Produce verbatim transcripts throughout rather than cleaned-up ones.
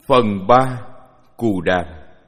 Phần ba. Cù Đàm.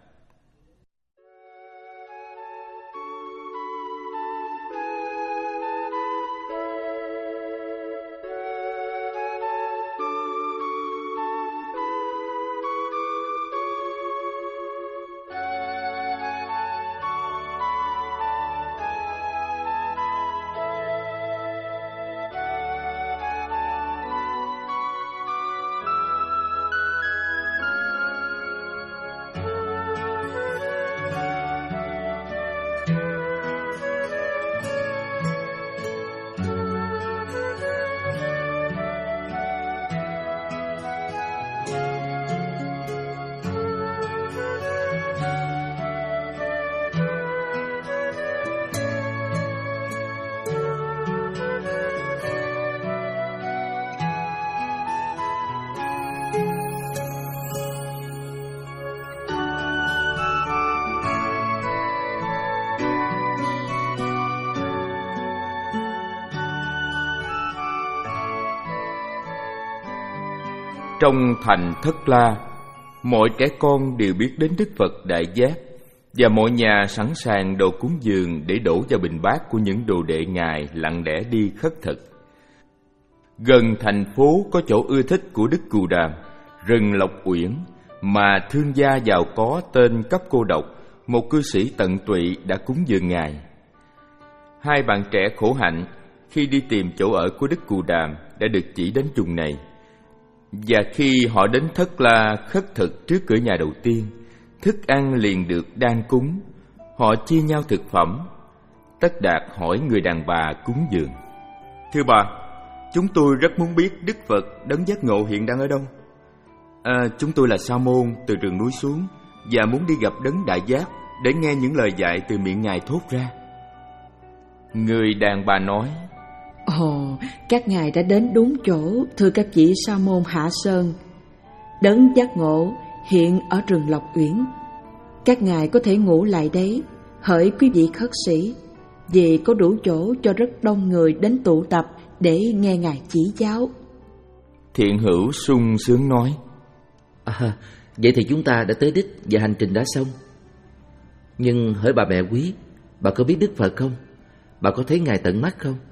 Trong thành Thất La, mọi trẻ con đều biết đến Đức Phật Đại Giác, và mọi nhà sẵn sàng đồ cúng dường để đổ vào bình bát của những đồ đệ Ngài lặng lẽ đi khất thực. Gần thành phố có chỗ ưa thích của Đức Cù Đàm, rừng Lộc Uyển, mà thương gia giàu có tên Cấp Cô Độc, một cư sĩ tận tụy, đã cúng dường Ngài. Hai bạn trẻ khổ hạnh khi đi tìm chỗ ở của Đức Cù Đàm đã được chỉ đến vùng này. Và khi họ đến Thất La khất thực trước cửa nhà đầu tiên, thức ăn liền được đan cúng. Họ chia nhau thực phẩm. Tất Đạt hỏi người đàn bà cúng dường: "Thưa bà, chúng tôi rất muốn biết Đức Phật Đấng Giác Ngộ hiện đang ở đâu?" À, chúng tôi là Sa Môn từ rừng núi xuống, và muốn đi gặp Đấng Đại Giác để nghe những lời dạy từ miệng Ngài thốt ra. Người đàn bà nói: Ồ, các ngài đã đến đúng chỗ, thưa các vị Sa Môn Hạ Sơn. Đấng Giác Ngộ hiện ở rừng Lộc Uyển. Các ngài có thể ngủ lại đấy, hỡi quý vị khất sĩ, vì có đủ chỗ cho rất đông người đến tụ tập để nghe ngài chỉ giáo. Thiện hữu sung sướng nói: À, vậy thì chúng ta đã tới đích và hành trình đã xong. Nhưng hỡi bà mẹ quý, bà có biết Đức Phật không? Bà có thấy Ngài tận mắt không?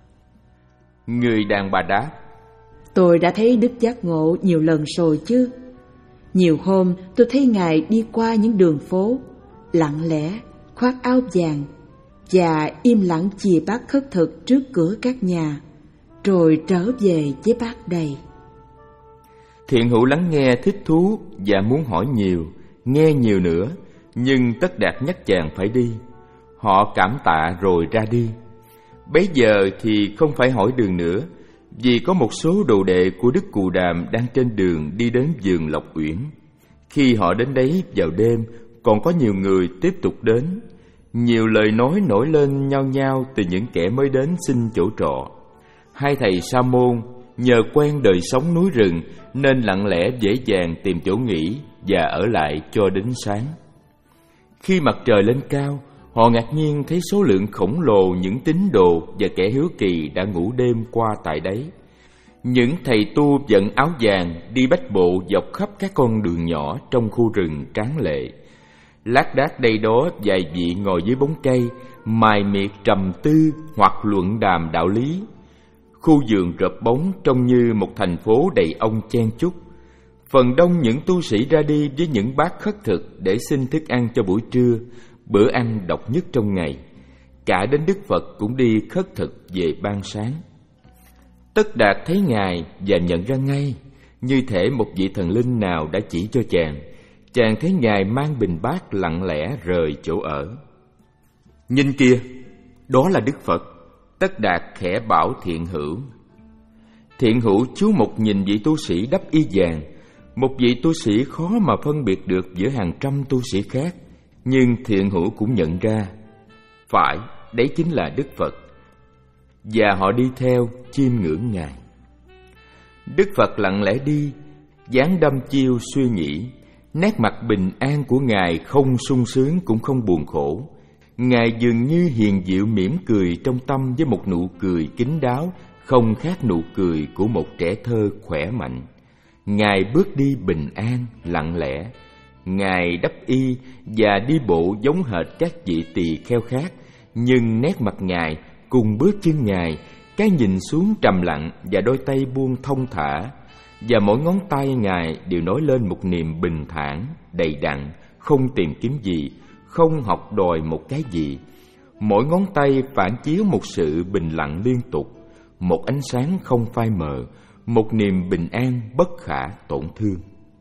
Người đàn bà đáp: Tôi đã thấy Đức Giác Ngộ nhiều lần rồi chứ. Nhiều hôm tôi thấy Ngài đi qua những đường phố, lặng lẽ, khoác áo vàng, và im lặng chìa bát khất thực trước cửa các nhà, rồi trở về với bát đầy. Thiện hữu lắng nghe thích thú và muốn hỏi nhiều, nghe nhiều nữa, nhưng Tất Đạt nhắc chàng phải đi. Họ cảm tạ rồi ra đi. Bấy giờ thì không phải hỏi đường nữa, vì có một số đồ đệ của Đức Cù Đàm đang trên đường đi đến vườn Lộc Uyển. Khi họ đến đấy vào đêm, còn có nhiều người tiếp tục đến. Nhiều lời nói nổi lên nhao nhao từ những kẻ mới đến xin chỗ trọ. Hai thầy Sa Môn nhờ quen đời sống núi rừng nên lặng lẽ dễ dàng tìm chỗ nghỉ và ở lại cho đến sáng. Khi mặt trời lên cao, họ ngạc nhiên thấy số lượng khổng lồ những tín đồ và kẻ hiếu kỳ đã ngủ đêm qua tại đấy. Những thầy tu vận áo vàng đi bách bộ dọc khắp các con đường nhỏ trong khu rừng tráng lệ. Lác đác đây đó vài vị ngồi dưới bóng cây, mài miệt trầm tư hoặc luận đàm đạo lý. Khu vườn rợp bóng trông như một thành phố đầy ong chen chúc. Phần đông những tu sĩ ra đi với những bát khất thực để xin thức ăn cho buổi trưa, bữa ăn độc nhất trong ngày. Cả đến Đức Phật cũng đi khất thực về ban sáng. Tất Đạt thấy Ngài và nhận ra ngay, như thể một vị thần linh nào đã chỉ cho chàng. Chàng thấy Ngài mang bình bát lặng lẽ rời chỗ ở. Nhìn kìa, đó là Đức Phật. Tất Đạt khẽ bảo Thiện hữu. Thiện hữu chú mục nhìn vị tu sĩ đắp y vàng. Một vị tu sĩ khó mà phân biệt được giữa hàng trăm tu sĩ khác. Nhưng Thiện hữu cũng nhận ra, phải, đấy chính là Đức Phật. Và họ đi theo chiêm ngưỡng Ngài. Đức Phật lặng lẽ đi, dáng đăm chiêu suy nghĩ. Nét mặt bình an của Ngài không sung sướng cũng không buồn khổ. Ngài dường như hiền diệu mỉm cười trong tâm với một nụ cười kín đáo, không khác nụ cười của một trẻ thơ khỏe mạnh. Ngài bước đi bình an, lặng lẽ. Ngài đắp y và đi bộ giống hệt các vị tỳ kheo khác, nhưng nét mặt Ngài cùng bước chân Ngài, cái nhìn xuống trầm lặng và đôi tay buông thong thả, và mỗi ngón tay Ngài đều nói lên một niềm bình thản, đầy đặn, không tìm kiếm gì, không học đòi một cái gì. Mỗi ngón tay phản chiếu một sự bình lặng liên tục, một ánh sáng không phai mờ, một niềm bình an bất khả tổn thương.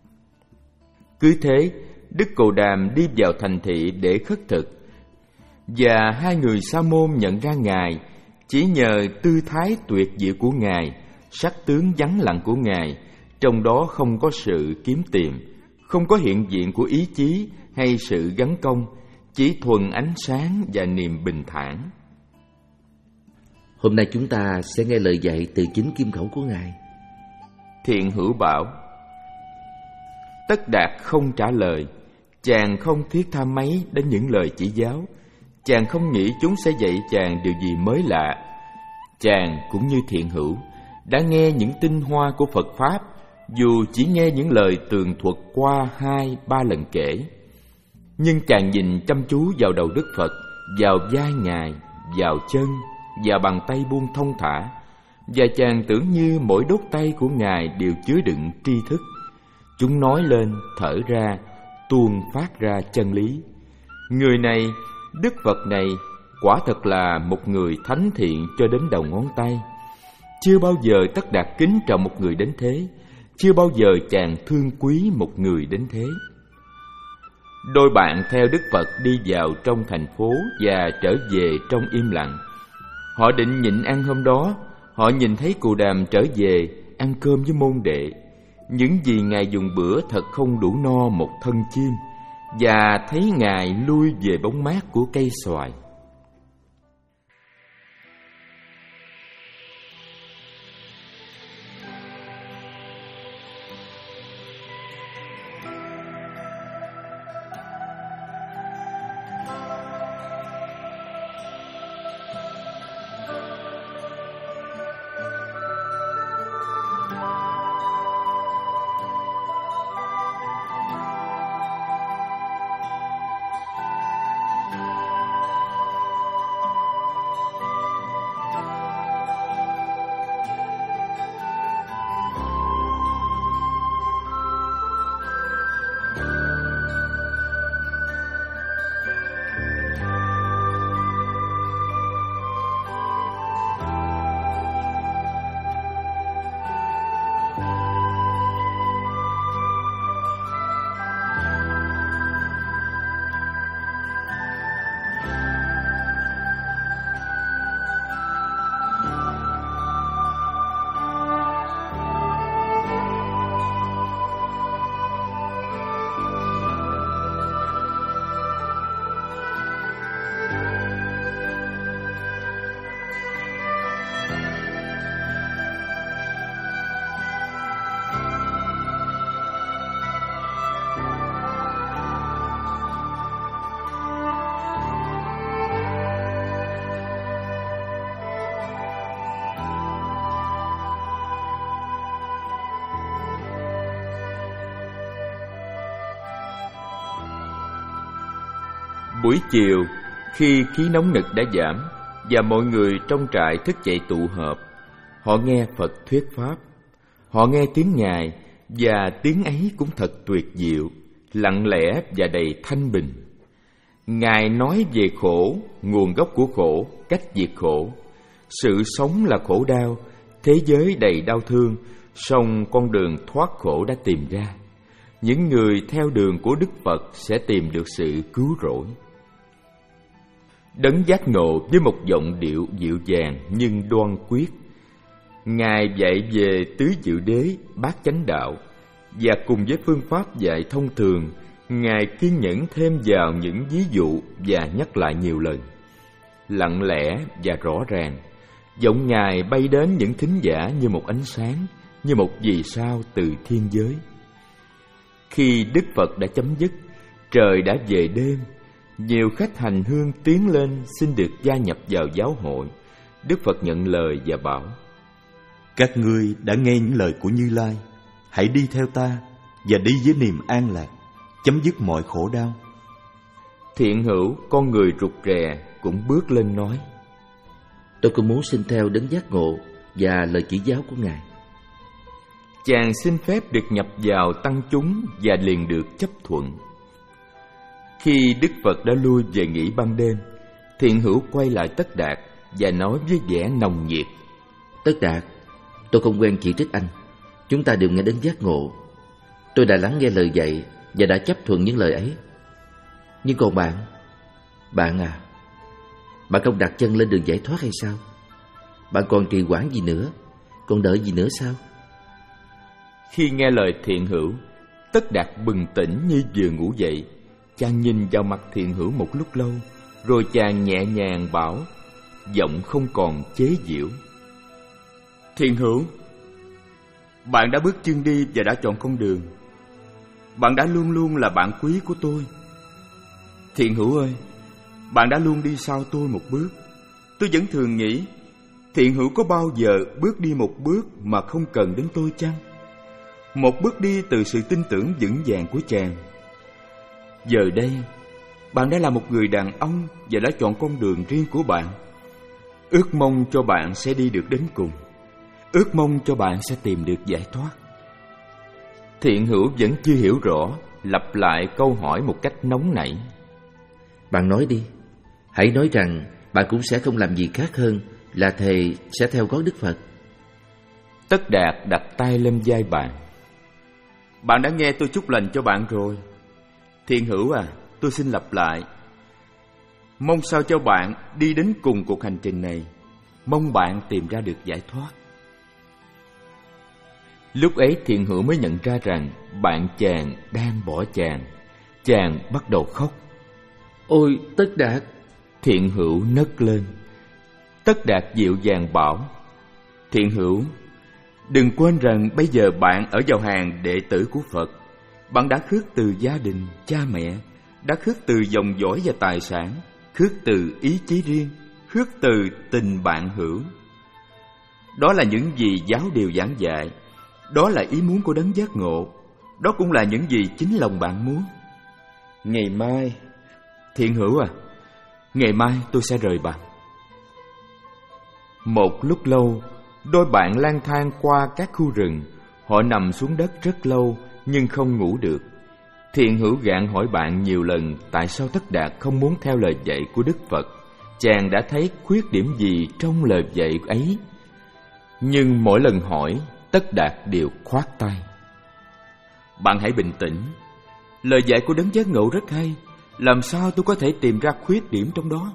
Cứ thế, Đức Cồ Đàm đi vào thành thị để khất thực, và hai người sa môn nhận ra Ngài chỉ nhờ tư thái tuyệt diệu của Ngài, sắc tướng vắng lặng của Ngài, trong đó không có sự kiếm tìm, không có hiện diện của ý chí hay sự gắn công, chỉ thuần ánh sáng và niềm bình thản. Hôm nay chúng ta sẽ nghe lời dạy từ chính kim khẩu của Ngài. Thiện Hữu bảo: Tất Đạt không trả lời. Chàng không thiết tha mấy đến những lời chỉ giáo. Chàng không nghĩ chúng sẽ dạy chàng điều gì mới lạ. Chàng cũng như Thiện Hữu đã nghe những tinh hoa của Phật Pháp, dù chỉ nghe những lời tường thuật qua hai ba lần kể. Nhưng chàng nhìn chăm chú vào đầu Đức Phật, vào vai Ngài, vào chân, vào bàn tay buông thong thả, và chàng tưởng như mỗi đốt tay của Ngài đều chứa đựng tri thức. Chúng nói lên, thở ra, tuôn phát ra chân lý. Người này, Đức Phật này, quả thật là một người thánh thiện cho đến đầu ngón tay. Chưa bao giờ Tất Đạt kính trọng một người đến thế, chưa bao giờ chàng thương quý một người đến thế. Đôi bạn theo Đức Phật đi vào trong thành phố và trở về trong im lặng. Họ định nhịn ăn hôm đó. Họ nhìn thấy Cù Đàm trở về ăn cơm với môn đệ. Những gì Ngài dùng bữa thật không đủ no một thân chim, và thấy Ngài lui về bóng mát của cây xoài. Buổi chiều, khi khí nóng nực đã giảm và mọi người trong trại thức dậy tụ họp, họ nghe Phật thuyết pháp. Họ nghe tiếng Ngài, và tiếng ấy cũng thật tuyệt diệu, lặng lẽ và đầy thanh bình. Ngài nói về khổ, nguồn gốc của khổ, cách diệt khổ. Sự sống là khổ đau, thế giới đầy đau thương, song con đường thoát khổ đã tìm ra. Những người theo đường của Đức Phật sẽ tìm được sự cứu rỗi. Đấng giác ngộ với một giọng điệu dịu dàng nhưng đoan quyết. Ngài dạy về tứ diệu đế, bát chánh đạo, và cùng với phương pháp dạy thông thường, Ngài kiên nhẫn thêm vào những ví dụ và nhắc lại nhiều lần. Lặng lẽ và rõ ràng, giọng Ngài bay đến những thính giả như một ánh sáng, như một vì sao từ thiên giới. Khi Đức Phật đã chấm dứt, trời đã về đêm. Nhiều khách hành hương tiến lên xin được gia nhập vào giáo hội. Đức Phật nhận lời và bảo: Các ngươi đã nghe những lời của Như Lai, hãy đi theo ta và đi với niềm an lạc, chấm dứt mọi khổ đau. Thiện hữu, con người rụt rè, cũng bước lên nói: Tôi cũng muốn xin theo đấng giác ngộ và lời chỉ giáo của Ngài. Chàng xin phép được nhập vào tăng chúng và liền được chấp thuận. Khi Đức Phật đã lui về nghỉ ban đêm, Thiện hữu quay lại Tất Đạt và nói với vẻ nồng nhiệt: Tất Đạt, tôi không quen chỉ trích anh. Chúng ta đều nghe đến giác ngộ. Tôi đã lắng nghe lời dạy và đã chấp thuận những lời ấy. Nhưng còn bạn, bạn à, bạn không đặt chân lên đường giải thoát hay sao? Bạn còn trì hoãn gì nữa? Còn đợi gì nữa sao? Khi nghe lời Thiện hữu, Tất Đạt bừng tỉnh như vừa ngủ dậy. Chàng nhìn vào mặt Thiện hữu một lúc lâu, rồi chàng nhẹ nhàng bảo, giọng không còn chế giễu: Thiện hữu, bạn đã bước chân đi và đã chọn con đường. Bạn đã luôn luôn là bạn quý của tôi. Thiện hữu ơi, bạn đã luôn đi sau tôi một bước. Tôi vẫn thường nghĩ, Thiện hữu có bao giờ bước đi một bước mà không cần đến tôi chăng? Một bước đi từ sự tin tưởng vững vàng của chàng. Giờ đây, bạn đã là một người đàn ông và đã chọn con đường riêng của bạn. Ước mong cho bạn sẽ đi được đến cùng. Ước mong cho bạn sẽ tìm được giải thoát. Thiện hữu vẫn chưa hiểu rõ, lặp lại câu hỏi một cách nóng nảy: Bạn nói đi. Hãy nói rằng bạn cũng sẽ không làm gì khác hơn là thề sẽ theo gót Đức Phật. Tất Đạt đặt tay lên vai bạn: Bạn đã nghe tôi chúc lành cho bạn rồi. Thiện hữu à, tôi xin lặp lại. Mong sao cho bạn đi đến cùng cuộc hành trình này. Mong bạn tìm ra được giải thoát. Lúc ấy Thiện hữu mới nhận ra rằng bạn chàng đang bỏ chàng. Chàng bắt đầu khóc. Ôi Tất Đạt! Thiện hữu nấc lên. Tất Đạt dịu dàng bảo: Thiện hữu, đừng quên rằng bây giờ bạn ở vào hàng đệ tử của Phật. Bạn đã khước từ gia đình, cha mẹ, đã khước từ dòng dõi và tài sản, khước từ ý chí riêng, khước từ tình bạn hữu. Đó là những gì giáo điều giảng dạy. Đó là ý muốn của đấng giác ngộ. Đó cũng là những gì chính lòng bạn muốn. Ngày mai, Thiện hữu à, ngày mai tôi sẽ rời bạn. Một lúc lâu, đôi bạn lang thang qua các khu rừng. Họ nằm xuống đất rất lâu nhưng không ngủ được. Thiện hữu gạn hỏi bạn nhiều lần tại sao Tất Đạt không muốn theo lời dạy của Đức Phật. Chàng đã thấy khuyết điểm gì trong lời dạy ấy. Nhưng mỗi lần hỏi, Tất Đạt đều khoát tay: Bạn hãy bình tĩnh. Lời dạy của đấng giác ngộ rất hay. Làm sao tôi có thể tìm ra khuyết điểm trong đó?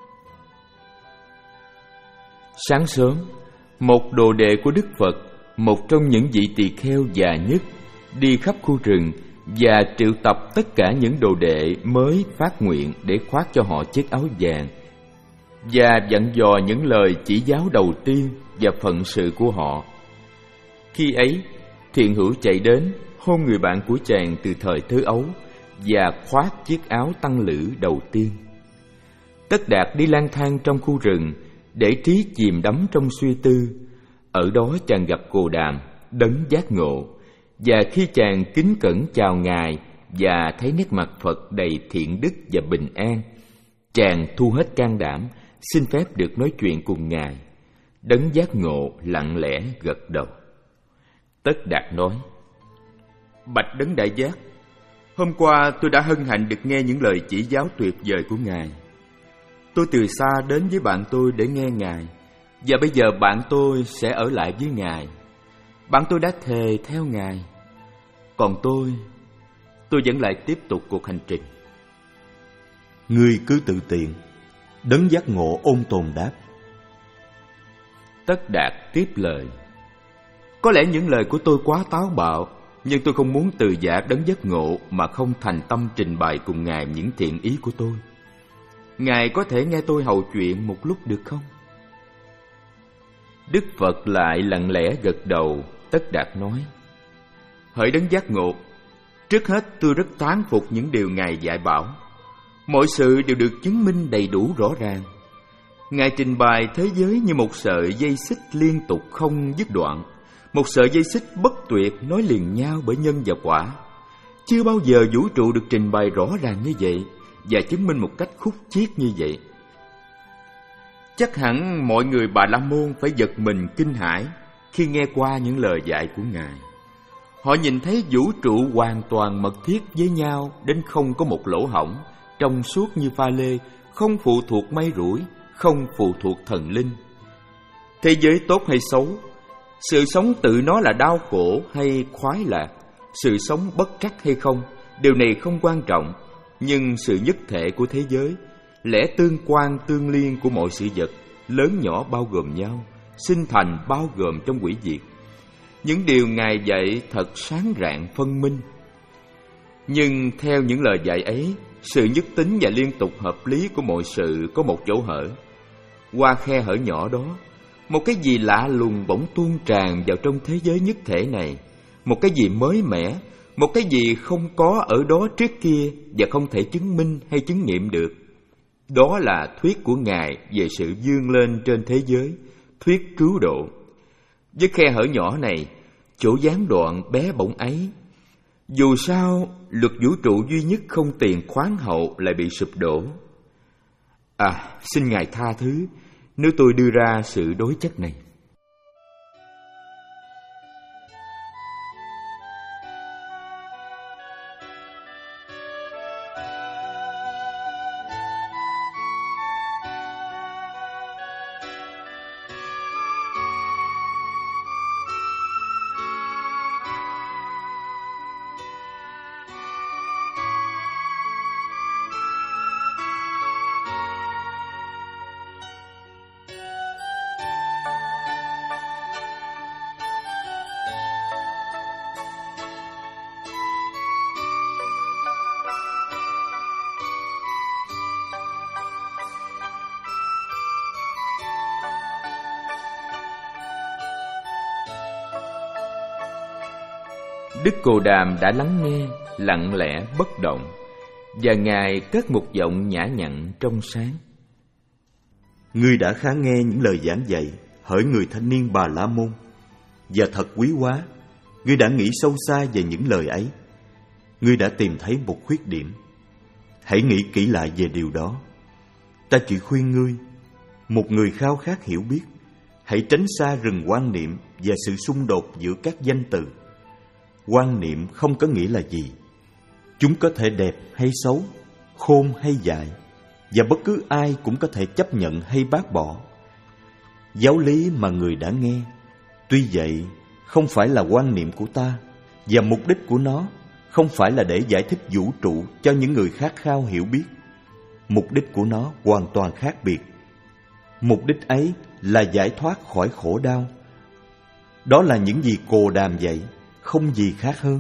Sáng sớm, một đồ đệ của Đức Phật, một trong những vị tỳ kheo già nhất, đi khắp khu rừng và triệu tập tất cả những đồ đệ mới phát nguyện để khoác cho họ chiếc áo vàng và dặn dò những lời chỉ giáo đầu tiên và phận sự của họ. Khi ấy, Thiện hữu chạy đến hôn người bạn của chàng từ thời thơ ấu và khoác chiếc áo tăng lữ đầu tiên. Tất Đạt đi lang thang trong khu rừng để trí chìm đắm trong suy tư. Ở đó chàng gặp Cồ Đàm, đấng giác ngộ, và khi chàng kính cẩn chào Ngài và thấy nét mặt Phật đầy thiện đức và bình an, chàng thu hết can đảm, xin phép được nói chuyện cùng Ngài. Đấng giác ngộ lặng lẽ gật đầu. Tất Đạt nói: Bạch đấng đại giác, hôm qua tôi đã hân hạnh được nghe những lời chỉ giáo tuyệt vời của Ngài. Tôi từ xa đến với bạn tôi để nghe Ngài, và bây giờ bạn tôi sẽ ở lại với Ngài. Bạn tôi đã thề theo Ngài. Còn tôi, tôi vẫn lại tiếp tục cuộc hành trình. Ngươi cứ tự tiện. Đấng giác ngộ ôn tồn đáp. Tất Đạt tiếp lời: Có lẽ những lời của tôi quá táo bạo, nhưng tôi không muốn từ giả đấng giác ngộ mà không thành tâm trình bày cùng Ngài những thiện ý của tôi. Ngài có thể nghe tôi hầu chuyện một lúc được không? Đức Phật lại lặng lẽ gật đầu. Tất Đạt nói: Hỡi đấng giác ngộ, trước hết tôi rất thán phục những điều Ngài dạy bảo. Mọi sự đều được chứng minh đầy đủ rõ ràng. Ngài trình bày thế giới như một sợi dây xích liên tục không dứt đoạn, một sợi dây xích bất tuyệt nối liền nhau bởi nhân và quả. Chưa bao giờ vũ trụ được trình bày rõ ràng như vậy và chứng minh một cách khúc chiết như vậy. Chắc hẳn mọi người Bà La Môn phải giật mình kinh hãi khi nghe qua những lời dạy của Ngài. Họ nhìn thấy vũ trụ hoàn toàn mật thiết với nhau đến không có một lỗ hổng, trong suốt như pha lê, không phụ thuộc may rủi, không phụ thuộc thần linh. Thế giới tốt hay xấu, sự sống tự nó là đau khổ hay khoái lạc, sự sống bất trắc hay không, điều này không quan trọng. Nhưng sự nhất thể của thế giới, lẽ tương quan tương liên của mọi sự vật, lớn nhỏ bao gồm nhau, sinh thành bao gồm trong hủy diệt, những điều Ngài dạy thật sáng rạng phân minh. Nhưng theo những lời dạy ấy, sự nhất tính và liên tục hợp lý của mọi sự có một chỗ hở. Qua khe hở nhỏ đó, một cái gì lạ lùng bỗng tuôn tràn vào trong thế giới nhất thể này, một cái gì mới mẻ, một cái gì không có ở đó trước kia và không thể chứng minh hay chứng nghiệm được. Đó là thuyết của Ngài về sự vươn lên trên thế giới, thuyết cứu độ. Với khe hở nhỏ này, chỗ gián đoạn bé bỏng ấy, dù sao luật vũ trụ duy nhất không tiền khoáng hậu lại bị sụp đổ. À, xin Ngài tha thứ nếu tôi đưa ra sự đối chất này. Đức Cồ Đàm đã lắng nghe, lặng lẽ bất động, và Ngài cất một giọng nhã nhặn trong sáng. Ngươi đã khá nghe những lời giảng dạy hỡi người thanh niên Bà La Môn, và thật quý hóa, ngươi đã nghĩ sâu xa về những lời ấy. Ngươi đã tìm thấy một khuyết điểm. Hãy nghĩ kỹ lại về điều đó. Ta chỉ khuyên ngươi, một người khao khát hiểu biết, hãy tránh xa rừng quan niệm và sự xung đột giữa các danh từ. Quan niệm không có nghĩa là gì. Chúng có thể đẹp hay xấu, khôn hay dại, và bất cứ ai cũng có thể chấp nhận hay bác bỏ. Giáo lý mà người đã nghe, tuy vậy, không phải là quan niệm của ta, và mục đích của nó không phải là để giải thích vũ trụ cho những người khát khao hiểu biết. Mục đích của nó hoàn toàn khác biệt. Mục đích ấy là giải thoát khỏi khổ đau. Đó là những gì Cồ Đàm dạy, không gì khác hơn.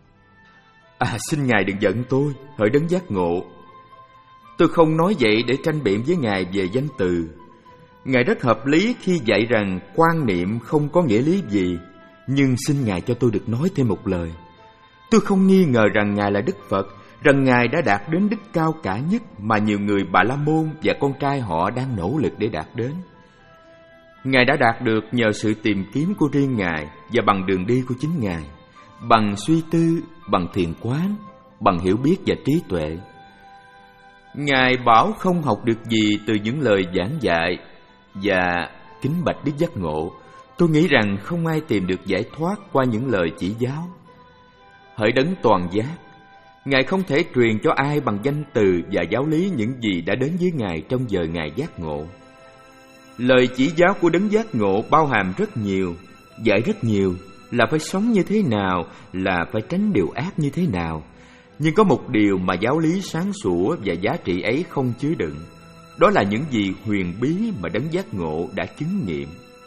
À, xin Ngài đừng giận tôi, hỡi đấng giác ngộ. Tôi không nói vậy để tranh biện với Ngài về danh từ. Ngài rất hợp lý khi dạy rằng quan niệm không có nghĩa lý gì. Nhưng xin Ngài cho tôi được nói thêm một lời. Tôi không nghi ngờ rằng Ngài là Đức Phật, rằng Ngài đã đạt đến đích cao cả nhất mà nhiều người Bà La Môn và con trai họ đang nỗ lực để đạt đến. Ngài đã đạt được nhờ sự tìm kiếm của riêng Ngài và bằng đường đi của chính Ngài, bằng suy tư, bằng thiền quán, bằng hiểu biết và trí tuệ. Ngài bảo không học được gì từ những lời giảng dạy, và kính bạch Đức Giác Ngộ, tôi nghĩ rằng không ai tìm được giải thoát qua những lời chỉ giáo. Hỡi đấng toàn giác, Ngài không thể truyền cho ai bằng danh từ và giáo lý những gì đã đến với Ngài trong giờ Ngài giác ngộ. Lời chỉ giáo của đấng giác ngộ bao hàm rất nhiều, dạy rất nhiều, là phải sống như thế nào, là phải tránh điều ác như thế nào. Nhưng có một điều mà giáo lý sáng sủa và giá trị ấy không chứa đựng. Đó là những gì huyền bí mà đấng giác ngộ đã chứng nghiệm.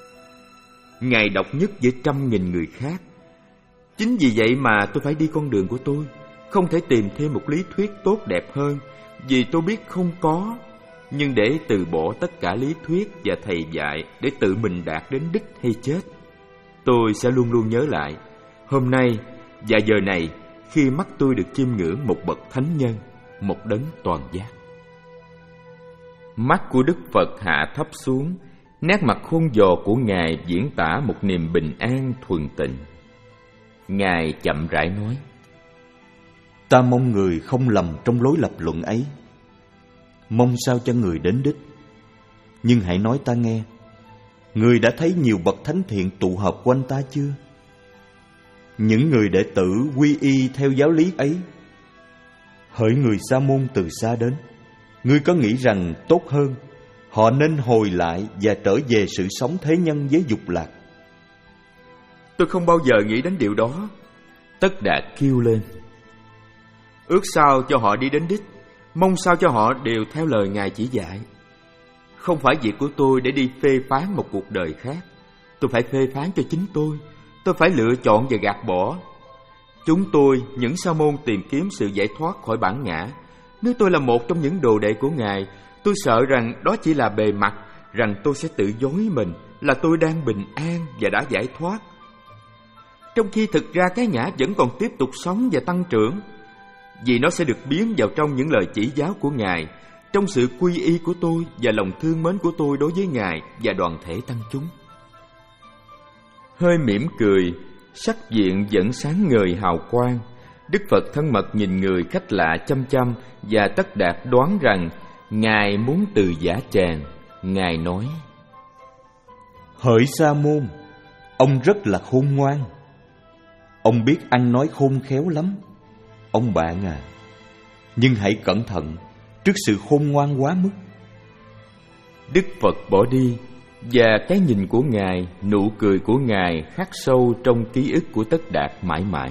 Ngài độc nhất giữa trăm nghìn người khác. Chính vì vậy mà tôi phải đi con đường của tôi, không thể tìm thêm một lý thuyết tốt đẹp hơn, vì tôi biết không có. Nhưng để từ bỏ tất cả lý thuyết và thầy dạy để tự mình đạt đến đích hay chết, tôi sẽ luôn luôn nhớ lại hôm nay và giờ này, khi mắt tôi được chiêm ngưỡng một bậc thánh nhân, một đấng toàn giác. Mắt của Đức Phật hạ thấp xuống, Nét mặt khôn dò của Ngài diễn tả một niềm bình an thuần tịnh. Ngài chậm rãi nói: Ta mong người không lầm trong lối lập luận ấy. Mong sao cho người đến đích. Nhưng hãy nói ta nghe, người đã thấy nhiều bậc thánh thiện tụ hợp quanh ta chưa? Những người đệ tử quy y theo giáo lý ấy. Hỡi người sa môn từ xa đến, ngươi có nghĩ rằng tốt hơn họ nên hồi lại và trở về sự sống thế nhân với dục lạc? Tôi không bao giờ nghĩ đến điều đó. Tất Đạt kêu lên: Ước sao cho họ đi đến đích, mong sao cho họ đều theo lời Ngài chỉ dạy. Không phải việc của tôi để đi phê phán một cuộc đời khác. Tôi phải phê phán cho chính tôi. Tôi phải lựa chọn và gạt bỏ. Chúng tôi, những sa môn tìm kiếm sự giải thoát khỏi bản ngã. Nếu tôi là một trong những đồ đệ của Ngài, tôi sợ rằng đó chỉ là bề mặt, rằng tôi sẽ tự dối mình là tôi đang bình an và đã giải thoát, trong khi thực ra cái ngã vẫn còn tiếp tục sống và tăng trưởng, vì nó sẽ được biến vào trong những lời chỉ giáo của Ngài, trong sự quy y của tôi và lòng thương mến của tôi đối với Ngài và đoàn thể tăng chúng. Hơi mỉm cười, sắc diện vẫn sáng ngời hào quang. Đức Phật thân mật nhìn người khách lạ chăm chăm, và Tất Đạt đoán rằng Ngài muốn từ giả tràng. Ngài nói: Hỡi sa môn, ông rất là khôn ngoan. Ông biết ăn nói khôn khéo lắm, ông bạn à. Nhưng hãy cẩn thận trước sự khôn ngoan quá mức. Đức Phật bỏ đi, và cái nhìn của Ngài, nụ cười của Ngài khắc sâu trong ký ức của Tất Đạt mãi mãi.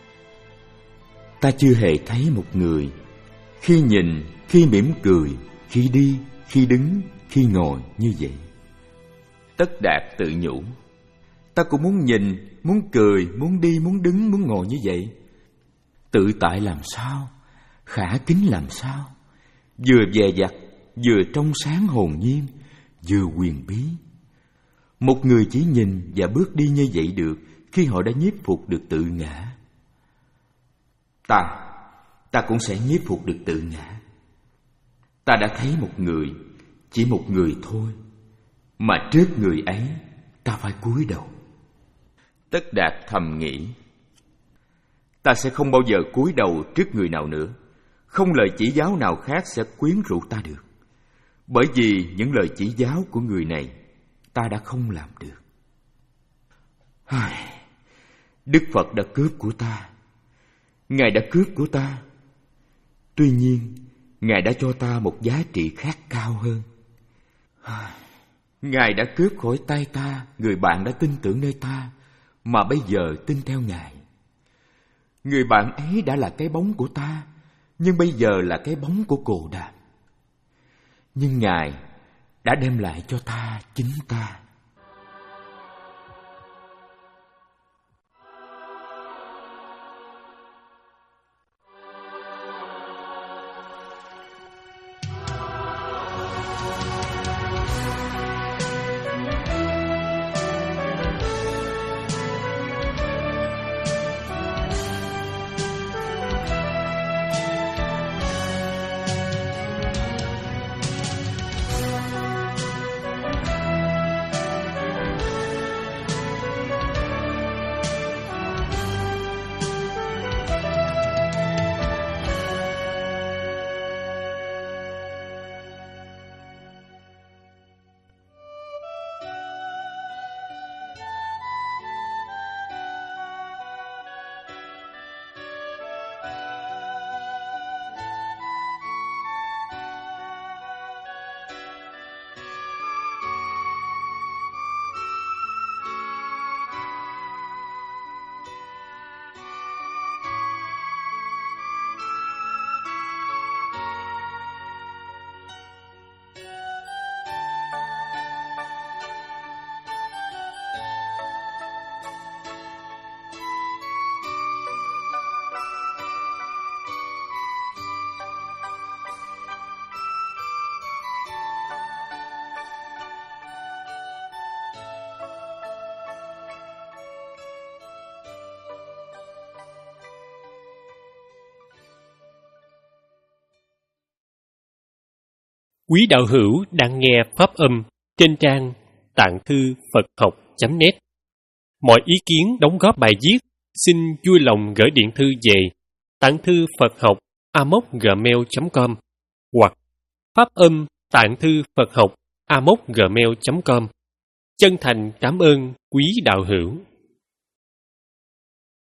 Ta chưa hề thấy một người khi nhìn, khi mỉm cười, khi đi, khi đứng, khi ngồi như vậy. Tất Đạt tự nhủ: Ta cũng muốn nhìn, muốn cười, muốn đi, muốn đứng, muốn ngồi như vậy. Tự tại làm sao, khả kính làm sao, vừa dè dặt, vừa trong sáng hồn nhiên, vừa quyền bí. Một người chỉ nhìn và bước đi như vậy được khi họ đã nhiếp phục được tự ngã. Ta, ta cũng sẽ nhiếp phục được tự ngã. Ta đã thấy một người, chỉ một người thôi, mà trước người ấy ta phải cúi đầu. Tất Đạt thầm nghĩ: Ta sẽ không bao giờ cúi đầu trước người nào nữa. Không lời chỉ giáo nào khác sẽ quyến rũ ta được, bởi vì những lời chỉ giáo của người này ta đã không làm được. Đức Phật đã cướp của ta. Ngài đã cướp của ta. Tuy nhiên, Ngài đã cho ta một giá trị khác cao hơn. Ngài đã cướp khỏi tay ta người bạn đã tin tưởng nơi ta, mà bây giờ tin theo Ngài. Người bạn ấy đã là cái bóng của ta, nhưng bây giờ là cái bóng của Cồ Đàm. Nhưng Ngài đã đem lại cho ta chính ta. Quý đạo hữu đang nghe pháp âm trên trang tạng thư Phật học chấm net. Mọi ý kiến đóng góp bài viết xin vui lòng gửi điện thư về tạng thư Phật học a m o c gmail chấm com hoặc phát âm tạng thư Phật học a m o c gmail chấm com. Chân thành cảm ơn quý đạo hữu.